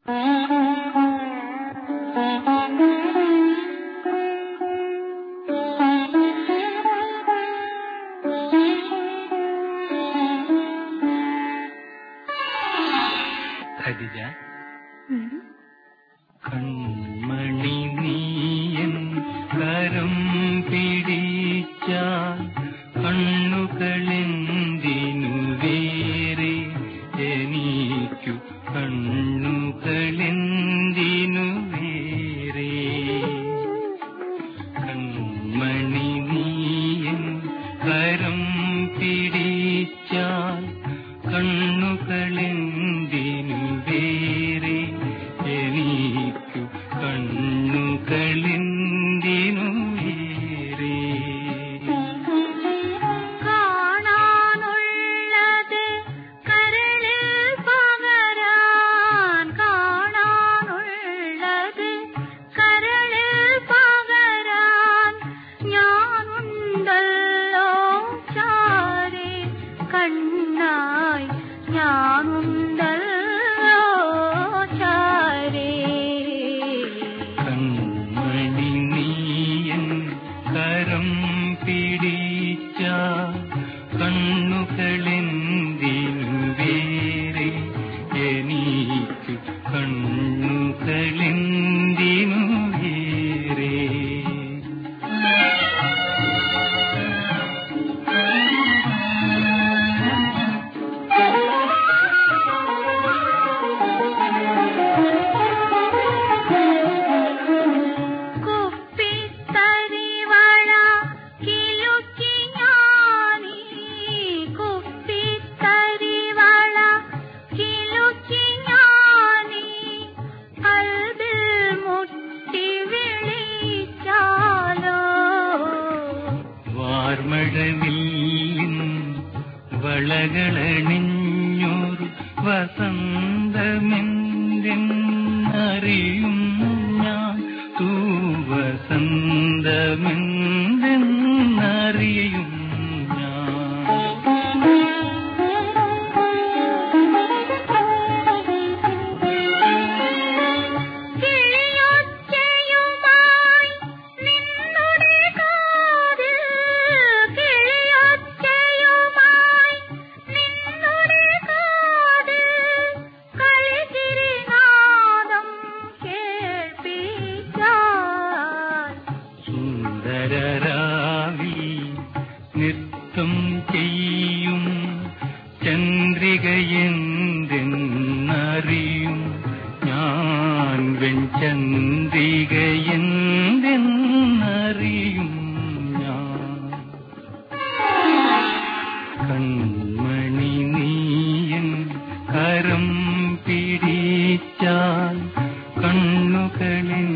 ഖദീജ, കൺമണി നീയൻ കരം പിടിച്ചാൽ കണ്ണുകളെന്തിനു വേറെ, എനിക്കു കണ്ണുകളെന്തിനു വേറെ. കൺമണി നീയൻ കരം പിടിച്ചാൽ കണ്ണുകളെന്തിനു വേറെ, എനിക്കു കണ്ണുകളെന്തിനു വേറെ. കാണാനുള്ളത് കരളിൽ പകരാൻ, കാണാനുള്ളത് കരളിൽ പകരാൻ ഞാനുണ്ടല്ലോ ചാരെ, കണ്ണായി ഞാനുണ്ടല്ലോ ചാരെ. കൺമണി നീയൻ കരം പിടിച്ചാൽ കണ്ണുകളെന്തിനു വേറെ, എനിക്കു കണ്ണുകളെന്തിനു വേറെ. കുപ്പിത്തരിവള കിലുക്കി ഞാനീ, കുപ്പിത്തരിവള കിലുക്കി ഞാനീ, കൽബിൽ മുട്ടി വിളിച്ചാലോ. വാർമഴവില്ലിൻ വളകളണിഞ്ഞൊരു വസന്തമെന്തെന്നറിയും ഞാൻ, തൂവസന്തമെന്തെന്നറിയും ഞാൻ. കിളിയൊച്ചയുമായി നിന്നുടെ കാതിൽ, കിളിയൊച്ചയുമായി നിന്നുടെ കാതിൽ കളിചിരിനാദം കേൾപ്പിച്ചാൽ. സുന്ദരരാവിൽ നൃത്തം ചെയ്യും ചന്ദ്രികയെന്തെന്നറിയും ഞാൻ, വെൺചന്ദ്രികയെന്തെന്നറിയും ഞാൻ. കൺമണി നീയൻ കരം പിടിച്ചാൽ കണ്ണുകളിൽ